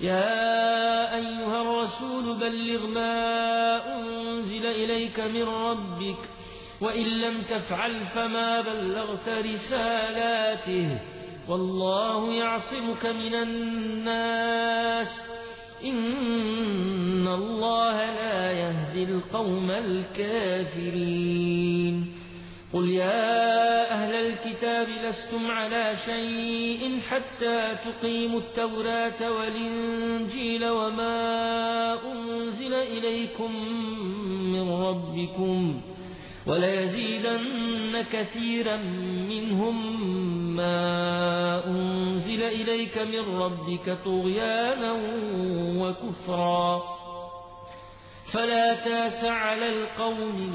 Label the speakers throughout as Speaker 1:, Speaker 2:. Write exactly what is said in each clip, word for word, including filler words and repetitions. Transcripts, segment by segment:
Speaker 1: يا أيها الرسول بلغ ما أنزل إليك من ربك وإن لم تفعل فما بلغت رسالاته والله يعصمك من الناس إن الله لا يهدي القوم الكافرين قل يا أهل الكتاب لستم على شيء حتى تقيموا التوراة والإنجيل وما أنزل إليكم من ربكم وليزيدن كثيرا منهم ما أنزل إليك من ربك طغيانا وكفرا فلا تاس على القوم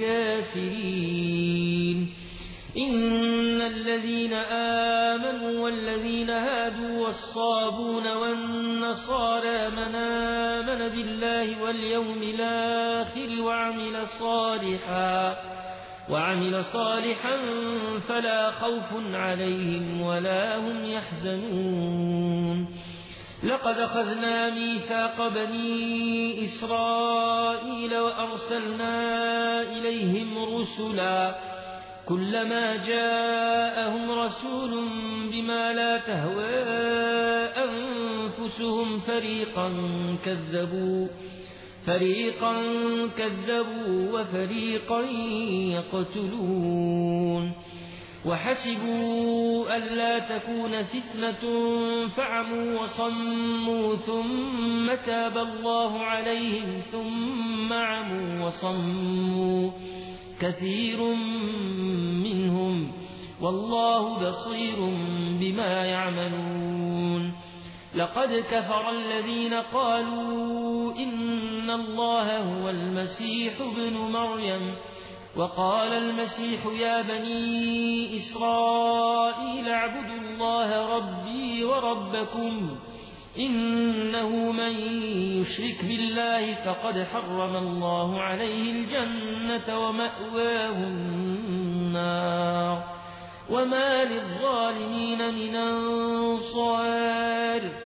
Speaker 1: الكافرين إن الذين آمنوا والذين هادوا والصابون والنصارى من آمن بالله واليوم الآخر وعمل صالحا وعمل صالحا فلا خوف عليهم ولا هم يحزنون لقد أخذنا ميثاق بني إسرائيل وأرسلنا إليهم رسلا كلما جاءهم رسول بما لا تهوى أنفسهم فريقا كذبوا فريقا كذبوا وفريقا يقتلون وحسبوا ألا تكون فتنة فعموا وصموا ثم تاب الله عليهم ثم عموا وصموا كثير منهم والله بصير بما يعملون لقد كفر الذين قالوا إن الله هو المسيح ابن مريم وقال المسيح يا بني إسرائيل اعبدوا الله ربي وربكم إنه من يشرك بالله فقد حرم الله عليه الجنة ومأواه النار وما للظالمين من أنصار